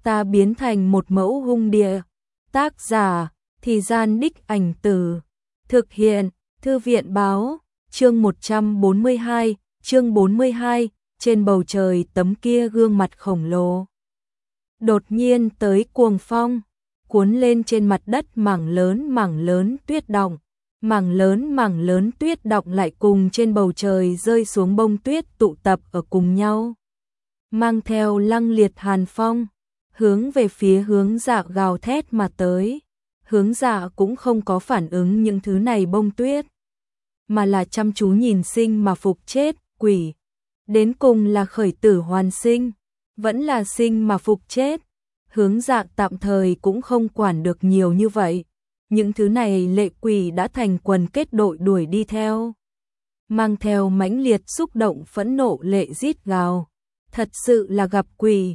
ta biến thành một mẫu hung địa. Tác giả, Thì Gian Đích Ảnh Từ. Thực hiện, Thư viện báo, chương 142, chương 42, trên bầu trời tấm kia gương mặt khổng lồ. Đột nhiên tới cuồng phong, cuốn lên trên mặt đất mảng lớn tuyết đọng. Mảng lớn tuyết đọng lại cùng trên bầu trời rơi xuống bông tuyết tụ tập ở cùng nhau. Mang theo lăng liệt hàn phong, hướng về phía Hướng Dạ gào thét mà tới. Hướng Dạ cũng không có phản ứng những thứ này bông tuyết, mà là chăm chú nhìn sinh mà phục chết, quỷ. Đến cùng là khởi tử hoàn sinh, vẫn là sinh mà phục chết. Hướng Dạ tạm thời cũng không quản được nhiều như vậy. Những thứ này lệ quỷ đã thành quần kết đội đuổi đi theo. Mang theo mãnh liệt xúc động phẫn nộ lệ rít gào. Thật sự là gặp quỷ.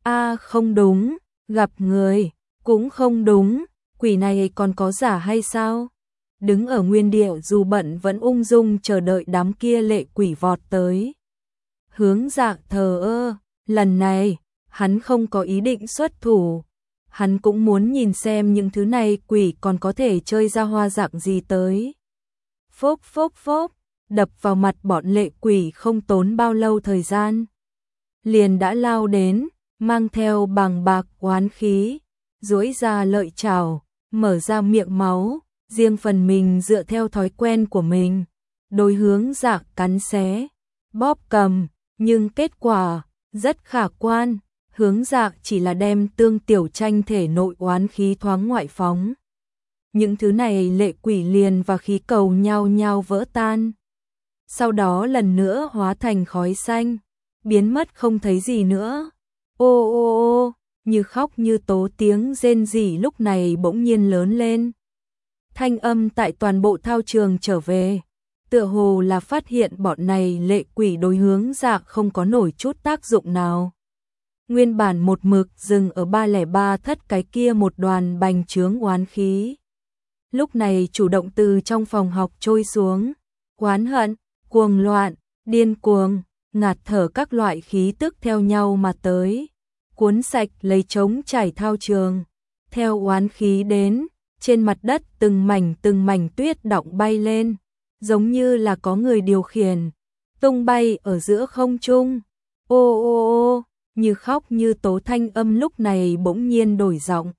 Không đúng, gặp người, cũng không đúng, quỷ này còn có giả hay sao? Đứng ở nguyên địa dù bận vẫn ung dung chờ đợi đám kia lệ quỷ vọt tới. Hướng Dạ thờ ơ, lần này, hắn không có ý định xuất thủ. Hắn cũng muốn nhìn xem những thứ này quỷ còn có thể chơi ra hoa dạng gì tới. Phốc phốc phốc, đập vào mặt bọn lệ quỷ không tốn bao lâu thời gian. Liền đã lao đến, mang theo bàng bạc oán khí, duỗi ra lợi chảo, mở ra miệng máu, riêng phần mình dựa theo thói quen của mình. Đối Hướng Dạ cắn xé, bóp cầm, nhưng kết quả rất khả quan. Hướng Dạ chỉ là đem Tương Tiểu Tranh thể nội oán khí thoáng ngoại phóng. Những thứ này lệ quỷ liền và khí cầu nhao nhao vỡ tan. Sau đó lần nữa hóa thành khói xanh, biến mất không thấy gì nữa. Ô ô ô, như khóc như tố tiếng rên rỉ lúc này bỗng nhiên lớn lên. Thanh âm tại toàn bộ thao trường trở về, tựa hồ là phát hiện bọn này lệ quỷ đối Hướng Dạ không có nổi chút tác dụng nào. Nguyên bản một mực dừng ở 303 thất cái kia một đoàn bành trướng oán khí. Lúc này chủ động từ trong phòng học trôi xuống, oán hận, cuồng loạn, điên cuồng, ngạt thở các loại khí tức theo nhau mà tới, cuốn sạch lấy trống trải thao trường. Theo oán khí đến, trên mặt đất từng mảnh tuyết đọng bay lên, giống như là có người điều khiển, tung bay ở giữa không trung. Ô ô ô, như khóc như tố thanh âm lúc này bỗng nhiên đổi giọng.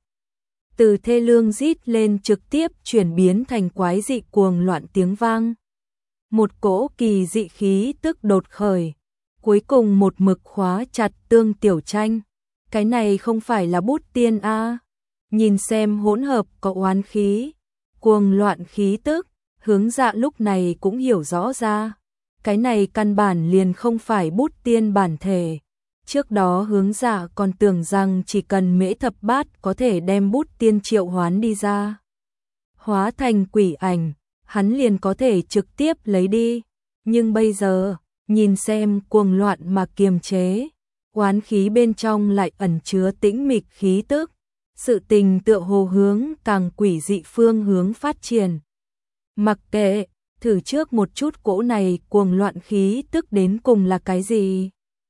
Từ thê lương rít lên trực tiếp chuyển biến thành quái dị cuồng loạn tiếng vang. Một cỗ kỳ dị khí tức đột khởi, cuối cùng một mực khóa chặt Tương Tiểu Tranh. Cái này không phải là bút tiên a? Nhìn xem hỗn hợp có oán khí, cuồng loạn khí tức, Hướng Dạ lúc này cũng hiểu rõ ra. Cái này căn bản liền không phải bút tiên bản thể. Trước đó Hướng Dạ còn tưởng rằng chỉ cần Mễ Thập Bát có thể đem bút tiên triệu hoán đi ra, hóa thành quỷ ảnh, hắn liền có thể trực tiếp lấy đi. Nhưng bây giờ, nhìn xem cuồng loạn mà kiềm chế, oán khí bên trong lại ẩn chứa tĩnh mịch khí tức. Sự tình tựa hồ hướng càng quỷ dị phương hướng phát triển. Mặc kệ, thử trước một chút cỗ này cuồng loạn khí tức đến cùng là cái gì.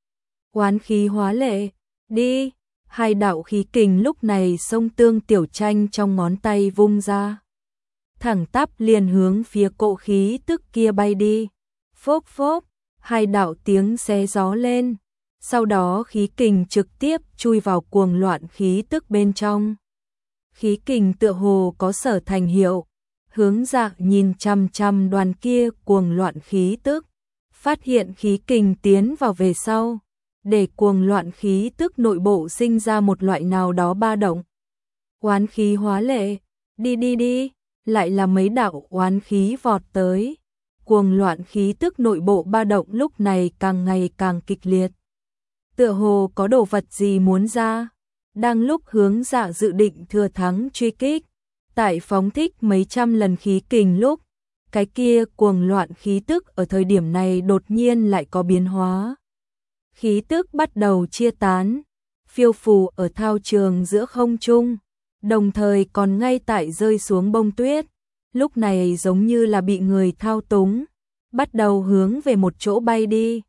Oán khí hóa lệ, đi, hai đạo khí kình lúc này xông Tương Tiểu Tranh trong ngón tay vung ra. Thẳng tắp liền hướng phía cỗ khí tức kia bay đi. Phốc phốc, hai đạo tiếng xé gió lên. Sau đó khí kình trực tiếp chui vào cuồng loạn khí tức bên trong. Khí kình tựa hồ có sở thành hiệu. Hướng Dạ nhìn chăm chăm đoàn kia cuồng loạn khí tức, phát hiện khí kình tiến vào về sau, để cuồng loạn khí tức nội bộ sinh ra một loại nào đó ba động. Oán khí hóa lệ, đi đi đi, lại là mấy đạo oán khí vọt tới. Cuồng loạn khí tức nội bộ ba động lúc này càng ngày càng kịch liệt. Tựa hồ có đồ vật gì muốn ra. Đang lúc Hướng Dạ dự định thừa thắng truy kích, tại phóng thích mấy trăm lần khí kình lúc, cái kia cuồng loạn khí tức ở thời điểm này đột nhiên lại có biến hóa. Khí tức bắt đầu chia tán, phiêu phù ở thao trường giữa không trung, đồng thời còn ngay tại rơi xuống bông tuyết. Lúc này giống như là bị người thao túng, bắt đầu hướng về một chỗ bay đi.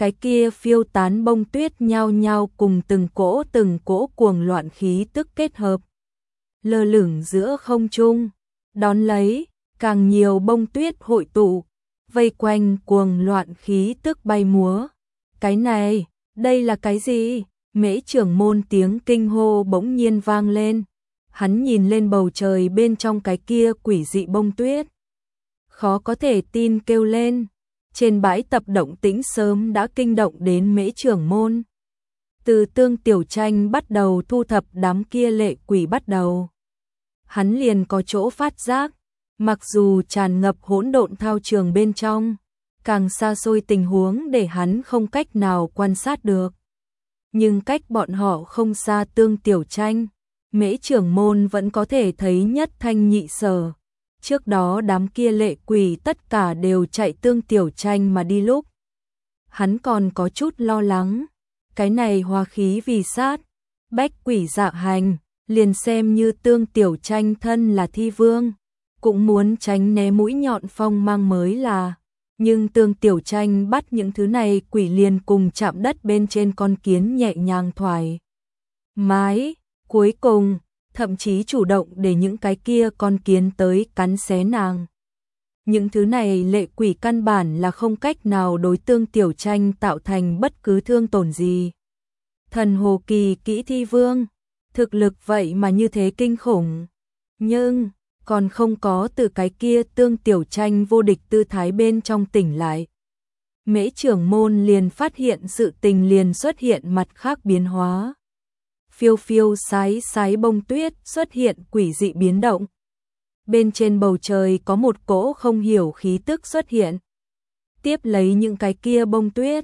cái kia phiêu tán bông tuyết nhao nhao cùng từng cỗ cuồng loạn khí tức kết hợp, lơ lửng giữa không trung, đón lấy, càng nhiều bông tuyết hội tụ, vây quanh cuồng loạn khí tức bay múa. Cái này, đây là cái gì? Mễ trưởng môn tiếng kinh hô bỗng nhiên vang lên. Hắn nhìn lên bầu trời bên trong cái kia quỷ dị bông tuyết. Khó có thể tin kêu lên. Trên bãi tập động tĩnh sớm đã kinh động đến Mễ trưởng môn. Từ Tương Tiểu Tranh bắt đầu thu thập đám kia lệ quỷ bắt đầu. Hắn liền có chỗ phát giác, mặc dù tràn ngập hỗn độn thao trường bên trong, càng xa xôi tình huống để hắn không cách nào quan sát được. Nhưng cách bọn họ không xa Tương Tiểu Tranh, Mễ trưởng môn vẫn có thể thấy nhất thanh nhị sở. Trước đó đám kia lệ quỷ tất cả đều chạy Tương Tiểu Tranh mà đi lúc. Hắn còn có chút lo lắng, cái này hòa khí vì sát, bách quỷ dạ hành, liền xem như Tương Tiểu Tranh thân là thi vương, cũng muốn tránh né mũi nhọn phong mang mới là. Nhưng Tương Tiểu Tranh bắt những thứ này quỷ liền cùng chạm đất bên trên con kiến nhẹ nhàng thoải mái, cuối cùng, thậm chí chủ động để những cái kia con kiến tới cắn xé nàng. Những thứ này lệ quỷ căn bản là không cách nào đối Tương Tiểu Tranh tạo thành bất cứ thương tổn gì. Thần hồ kỳ kỹ thi vương, thực lực vậy mà như thế kinh khủng. Nhưng, còn không có từ cái kia Tương Tiểu Tranh vô địch tư thái bên trong tỉnh lại. Mễ trưởng môn liền phát hiện sự tình liền xuất hiện mặt khác biến hóa. Phiêu phiêu sái sái bông tuyết xuất hiện quỷ dị biến động. Bên trên bầu trời có một cỗ không hiểu khí tức xuất hiện. Tiếp lấy những cái kia bông tuyết,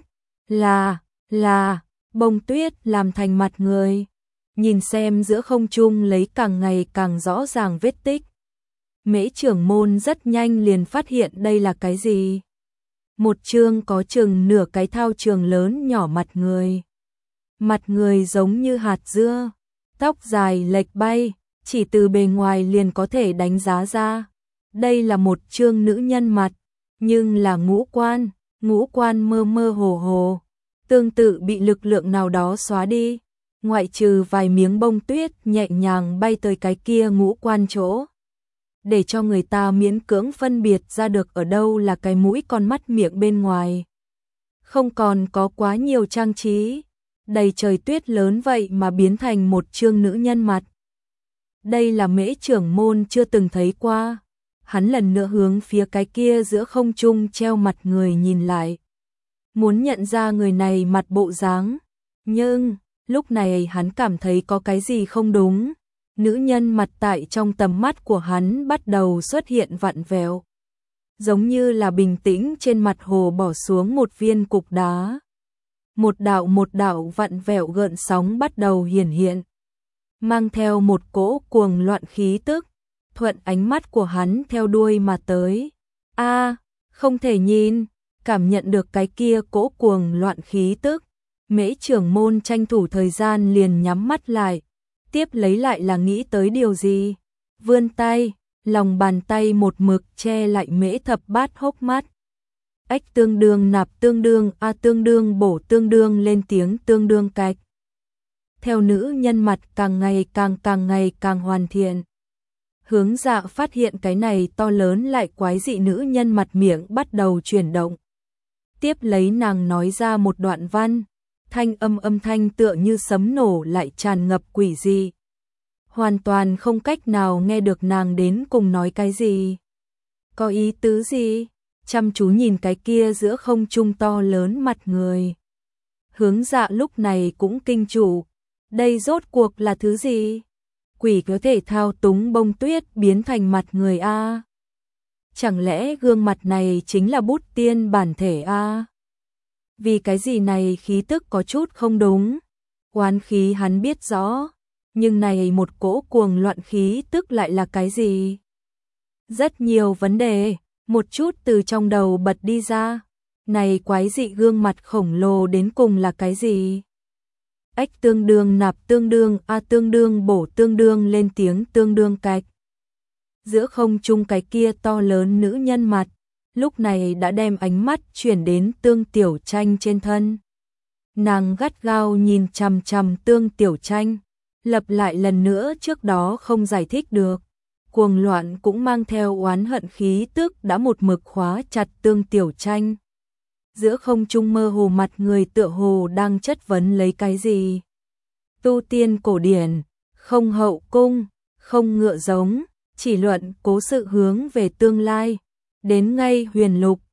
là, bông tuyết làm thành mặt người. Nhìn xem giữa không trung lấy càng ngày càng rõ ràng vết tích. Mễ trưởng môn rất nhanh liền phát hiện đây là cái gì. Một chương có chừng nửa cái thao trường lớn nhỏ mặt người. Mặt người giống như hạt dưa, tóc dài lệch bay, chỉ từ bề ngoài liền có thể đánh giá ra. Đây là một chương nữ nhân mặt, nhưng là ngũ quan mơ mơ hồ hồ, tương tự bị lực lượng nào đó xóa đi, ngoại trừ vài miếng bông tuyết nhẹ nhàng bay tới cái kia ngũ quan chỗ. Để cho người ta miễn cưỡng phân biệt ra được ở đâu là cái mũi con mắt miệng bên ngoài. Không còn có quá nhiều trang trí, đầy trời tuyết lớn vậy mà biến thành một chương nữ nhân mặt. Đây là Mễ trưởng môn chưa từng thấy qua. Hắn lần nữa hướng phía cái kia giữa không trung treo mặt người nhìn lại. Muốn nhận ra người này mặt bộ dáng, nhưng lúc này hắn cảm thấy có cái gì không đúng. Nữ nhân mặt tại trong tầm mắt của hắn bắt đầu xuất hiện vặn vẹo, giống như là bình tĩnh trên mặt hồ bỏ xuống một viên cục đá. Một đạo vặn vẹo gợn sóng bắt đầu hiển hiện, mang theo một cỗ cuồng loạn khí tức, thuận ánh mắt của hắn theo đuôi mà tới. Không thể nhìn, cảm nhận được cái kia cỗ cuồng loạn khí tức, Mễ trưởng môn tranh thủ thời gian liền nhắm mắt lại. Tiếp lấy lại là nghĩ tới điều gì, vươn tay, lòng bàn tay một mực che lại Mễ Thập Bát hốc mắt. Ách tương đương nạp tương đương tương đương bổ tương đương lên tiếng tương đương cạch. Theo nữ nhân mặt càng ngày càng hoàn thiện. Hướng Dạ phát hiện cái này to lớn lại quái dị nữ nhân mặt miệng bắt đầu chuyển động. Tiếp lấy nàng nói ra một đoạn văn. Thanh âm thanh tựa như sấm nổ lại tràn ngập quỷ dị. Hoàn toàn không cách nào nghe được nàng đến cùng nói cái gì. Có ý tứ gì? Chăm chú nhìn cái kia giữa không trung to lớn mặt người. Hướng Dạ lúc này cũng kinh chủ. Đây rốt cuộc là thứ gì? Quỷ có thể thao túng bông tuyết biến thành mặt người a? Chẳng lẽ gương mặt này chính là bút tiên bản thể a? Vì cái gì này khí tức có chút không đúng. Oán khí hắn biết rõ, nhưng này một cỗ cuồng loạn khí tức lại là cái gì? Rất nhiều vấn đề, một chút từ trong đầu bật đi ra. Này quái dị gương mặt khổng lồ đến cùng là cái gì? Ách tương đương nạp tương đương tương đương bổ tương đương lên tiếng tương đương cạch. Giữa không trung cái kia to lớn nữ nhân mặt, lúc này đã đem ánh mắt chuyển đến Tương Tiểu Tranh trên thân. Nàng gắt gao nhìn chằm chằm Tương Tiểu Tranh, lặp lại lần nữa trước đó không giải thích được. Cuồng loạn cũng mang theo oán hận khí tức đã một mực khóa chặt Tương Tiểu Tranh. Giữa không trung mơ hồ mặt người tựa hồ đang chất vấn lấy cái gì. Tu tiên cổ điển, không hậu cung, không ngựa giống, chỉ luận cố sự hướng về tương lai. Đến ngay huyền lục,